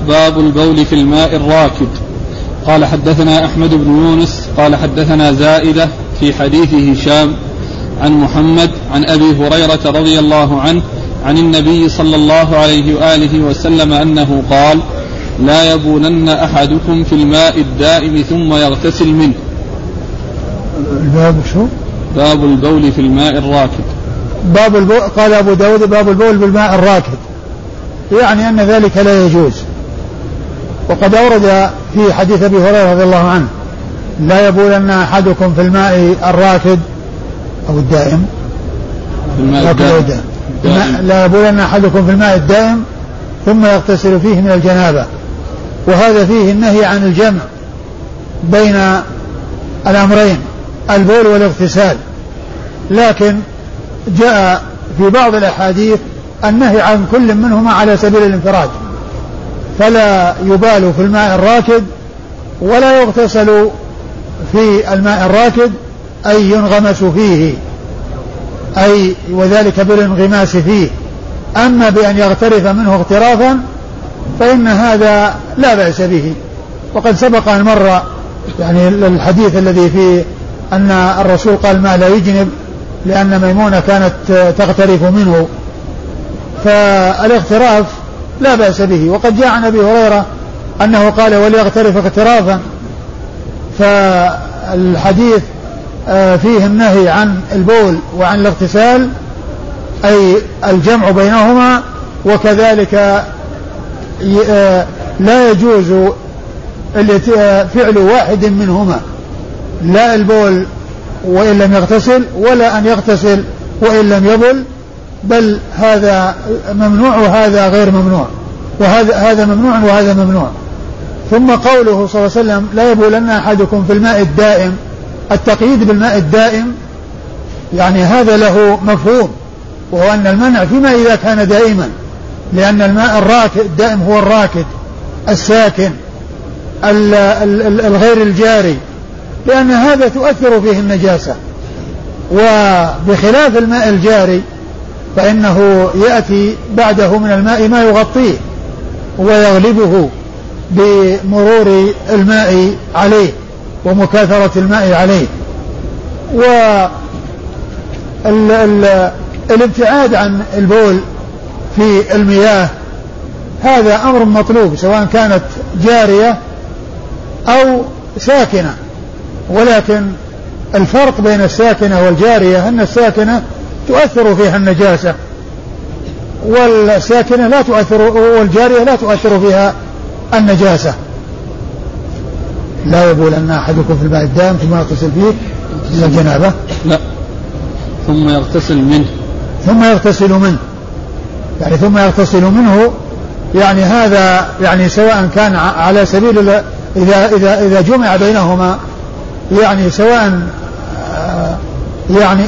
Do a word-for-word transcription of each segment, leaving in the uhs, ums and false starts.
باب البول في الماء الراكد. قال حدثنا أحمد بن يونس قال حدثنا زائدة في حديث هشام عن محمد عن أبي هريرة رضي الله عنه عن النبي صلى الله عليه وآله وسلم أنه قال: لا يبولن أحدكم في الماء الدائم ثم يغتسل منه. الباب شو؟ باب البول في الماء الراكد. باب البول، قال أبو داود: باب البول بالماء الراكد، يعني أن ذلك لا يجوز. وقد أورد في حديث أبي هريرة رضي الله عنه: لا يبولن أحدكم في الماء الراكد أو الدائم، الماء الدائم. الدائم. لا يبولن أحدكم في الماء الدائم ثم يغتسل فيه من الجنابة. وهذا فيه النهي عن الجمع بين الأمرين، البول والاغتسال، لكن جاء في بعض الأحاديث النهي عن كل منهما على سبيل الانفراد، فلا يبال في الماء الراكد ولا يغتسل في الماء الراكد، أي ينغمس فيه، أي وذلك بالانغماس فيه. أما بأن يغترف منه اغترافا فإن هذا لا بأس به. وقد سبق أن مر يعني الحديث الذي فيه أن الرسول قال: ما لا يجنب، لأن ميمونة كانت تغترف منه، فالاغتراف لا بأس به. وقد جاء عن أبي هريرة أنه قال: وليغترف اغترافا. فالحديث فيه النهي عن البول وعن الاغتسال، أي الجمع بينهما، وكذلك لا يجوز فعل واحد منهما، لا البول وإن لم يغتسل، ولا أن يغتسل وإن لم يبل، بل هذا ممنوع وهذا غير ممنوع، وهذا هذا ممنوع وهذا ممنوع. ثم قوله صلى الله عليه وسلم: لا يبولن أحدكم في الماء الدائم، التقييد بالماء الدائم يعني هذا له مفهوم، وهو أن المنع فيما إذا كان دائما، لأن الماء الراكد الدائم هو الراكد الساكن الغير الجاري، لأن هذا تؤثر فيه النجاسة. وبخلاف الماء الجاري فإنه يأتي بعده من الماء ما يغطيه ويغلبه بمرور الماء عليه ومكاثرة الماء عليه. والابتعاد عن البول في المياه هذا أمر مطلوب، سواء كانت جارية أو ساكنة، ولكن الفرق بين الساكنة والجارية أن الساكنة تؤثر فيها النجاسة، والساكنة لا تؤثر، والجارية لا تؤثر فيها النجاسة. لا يبولن أحدكم في الماء الدائم ثم يغتسل فيه من الجنابة، لا ثم يغتسل منه، ثم يغتسل منه يعني ثم يغتسل منه يعني هذا يعني سواء كان على سبيل إذا إذا إذا جمع بينهما، يعني سواء يعني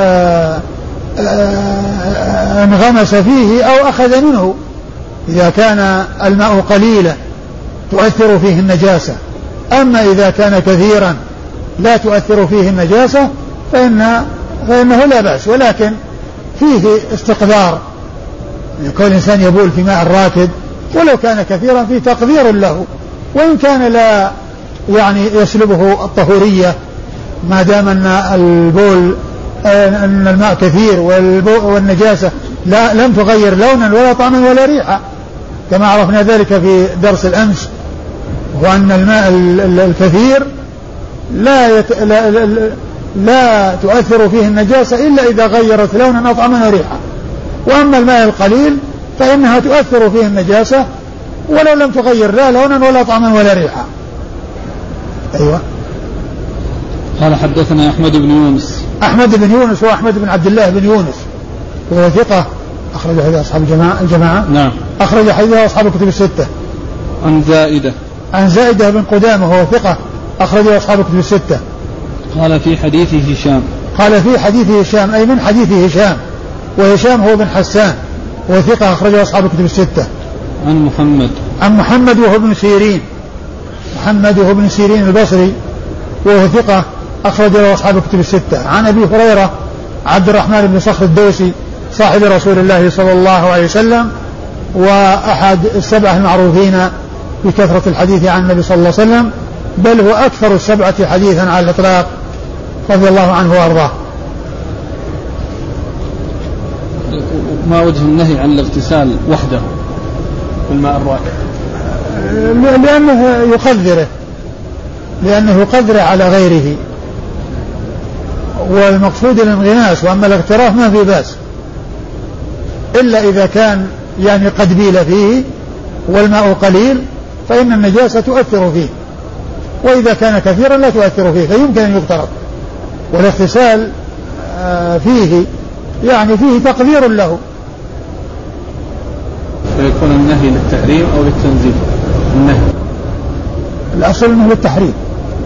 انغمس فيه أو أخذ منه، إذا كان الماء قليلا تؤثر فيه النجاسة، أما إذا كان كثيرا لا تؤثر فيه النجاسة فإن فإنه لا بأس. ولكن فيه استقذار، يكون الإنسان يبول في ماء الراكد ولو كان كثيرا فيه تقدير له، وإن كان لا يعني يسلبه الطهورية، ما دام أن البول أن الماء كثير والنجاسة لا لم تغير لونا ولا طعما ولا ريحة، كما عرفنا ذلك في درس الأمس، وأن الماء الكثير لا, يت... لا, لا, لا تؤثر فيه النجاسة إلا إذا غيرت لونا أو طعما وريحة، وأما الماء القليل فإنها تؤثر فيه النجاسة ولو لم تغير لا لونا ولا طعما ولا ريحة. أيوة. قال حدثنا أحمد بن يونس. أحمد بن يونس هو أحمد بن عبد الله بن يونس، وهو ثقة أخرج حديث أصحاب الجماعة الجماعة نعم أخرج حديث أصحاب الكتب الستة. عن زائدة عن زائدة بن قدامة وهو ثقة أخرج أصحاب الكتب الستة. قال في حديث هشام قال في حديث هشام أي من حديث هشام، وهشام هو بن حسان وهو ثقة أخرج أصحاب الكتب الستة. عن محمد عن محمد وهو ابن سيرين محمد وهو ابن سيرين البصري وهو ثقة أخرج له أصحاب الكتب الستة. عن أبي هريرة عبد الرحمن بن صخر الدوسي صاحب رسول الله صلى الله عليه وسلم، وأحد السبعة المعروفين بكثرة الحديث عن النبي صلى الله عليه وسلم، بل هو أكثر السبعة حديثا على الإطلاق رضي الله عنه وأرضاه. ما وجه النهي عن الاغتسال وحده بالماء الراكد؟ لأنه يقدره لأنه يقدر على غيره، والمقصود الانغماس، وأما الاغتراف ما في بأس إلا إذا كان يعني قد بيل فيه والماء قليل فإن النجاسة تؤثر فيه، وإذا كان كثيرا لا تؤثر فيه فيمكن أن يغترف. والاغتسال فيه يعني فيه تقدير له. فيكون النهي للتحريم أو للتنزيل؟ النهي الأصل أنه للتحريم.